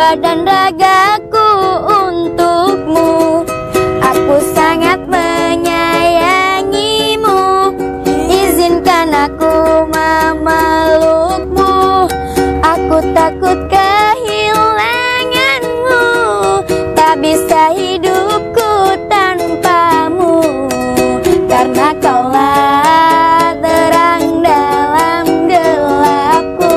jiwa dan ragaku untukmu. Aku sangat menyayangimu, izinkan aku memelukmu. Aku takut kehilanganmu, tak bisa hidupku tanpamu, karena kaulah terang dalam gelapku.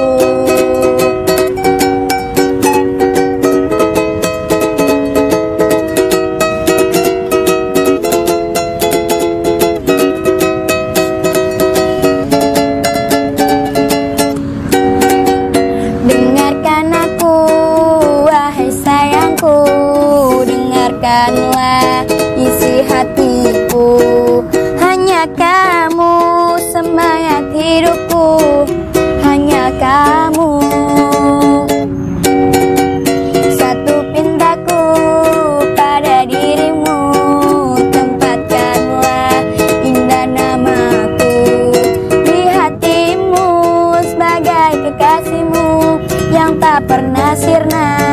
Dengarkan aku, wahai sayangku, dengarkanlah isi hatiku. Hanya kamu semangat hidupku, hanya kamu. Satu pintaku pada dirimu, tempatkanlah indah namaku di hatimu sebagai kekasihmu yang tak pernah sirna.